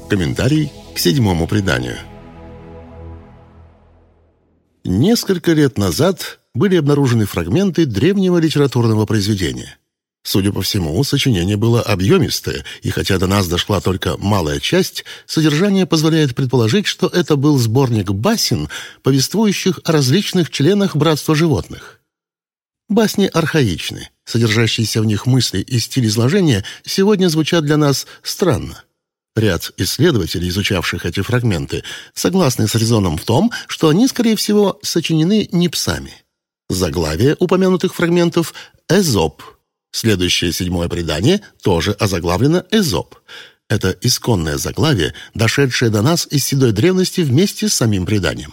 Комментарий к 7-му преданию. Несколько лет назад были обнаружены фрагменты древнего литературного произведения. Судя по всему, сочинение было объемистое, и хотя до нас дошла только малая часть, содержание позволяет предположить, что это был сборник басен, повествующих о различных членах братства животных. Басни архаичны, содержащиеся в них мысли и стиль изложения сегодня звучат для нас странно. Ряд исследователей, изучавших эти фрагменты, согласны с резоном в том, что они, скорее всего, сочинены не псами. Заглавие упомянутых фрагментов «Эзоп». Следующее 7-е предание тоже озаглавлено «Эзоп». Это исконное заглавие, дошедшее до нас из седой древности вместе с самим преданием.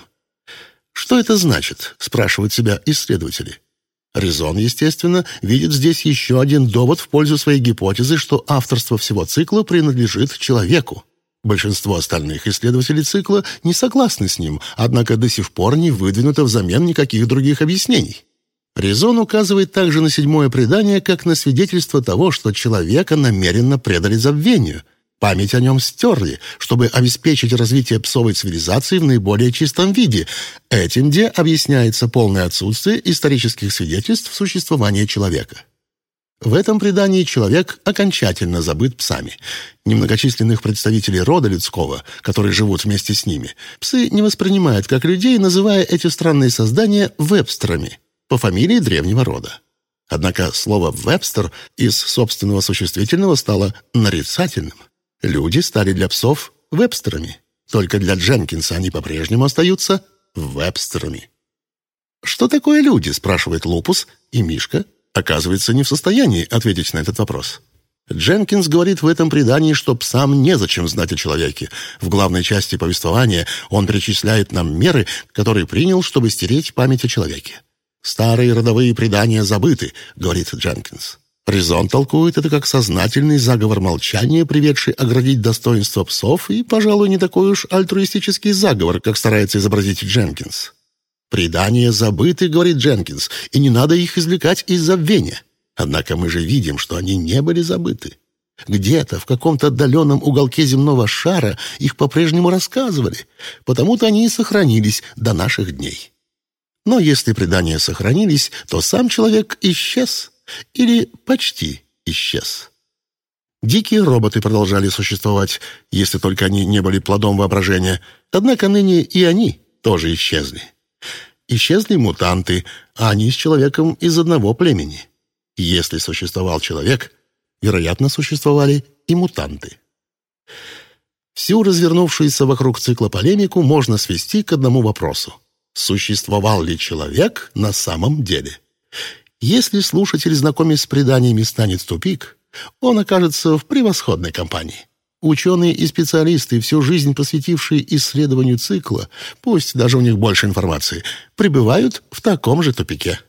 Что это значит, спрашивают себя исследователи. Резон, естественно, видит здесь еще один довод в пользу своей гипотезы, что авторство всего цикла принадлежит человеку. Большинство остальных исследователей цикла не согласны с ним, однако до сих пор не выдвинуто взамен никаких других объяснений. Резон указывает также на 7-е предание как на свидетельство того, что человека намеренно предали забвению. Память о нем стерли, чтобы обеспечить развитие псовой цивилизации в наиболее чистом виде. Этим де объясняется полное отсутствие исторических свидетельств существования человека. В этом предании человек окончательно забыт псами. Немногочисленных представителей рода людского, которые живут вместе с ними, псы не воспринимают как людей, называя эти странные создания вебстерами по фамилии древнего рода. Однако слово «вебстер» из собственного существительного стало нарицательным. Люди стали для псов вебстерами. Только для Дженкинса они по-прежнему остаются вебстерами. «Что такое люди?» – спрашивает Лупус, и Мишка оказывается не в состоянии ответить на этот вопрос. Дженкинс говорит в этом предании, что псам незачем знать о человеке. В главной части повествования он перечисляет нам меры, которые принял, чтобы стереть память о человеке. «Старые родовые предания забыты», — говорит Дженкинс. Резон толкует это как сознательный заговор молчания, приведший оградить достоинство псов, и, пожалуй, не такой уж альтруистический заговор, как старается изобразить Дженкинс. «Предания забыты», — говорит Дженкинс, — «и не надо их извлекать из забвения». Однако мы же видим, что они не были забыты. Где-то, в каком-то отдаленном уголке земного шара их по-прежнему рассказывали, потому-то они и сохранились до наших дней. Но если предания сохранились, то сам человек исчез. Или почти исчез. Дикие роботы продолжали существовать, если только они не были плодом воображения. Однако ныне и они тоже исчезли. Исчезли мутанты, а они с человеком из одного племени. Если существовал человек, вероятно, существовали и мутанты. Всю развернувшуюся вокруг цикла полемику можно свести к одному вопросу. Существовал ли человек на самом деле? Если слушатель, знакомясь с преданиями, станет в тупик, он окажется в превосходной компании. Ученые и специалисты, всю жизнь посвятившие исследованию цикла, пусть даже у них больше информации, пребывают в таком же тупике.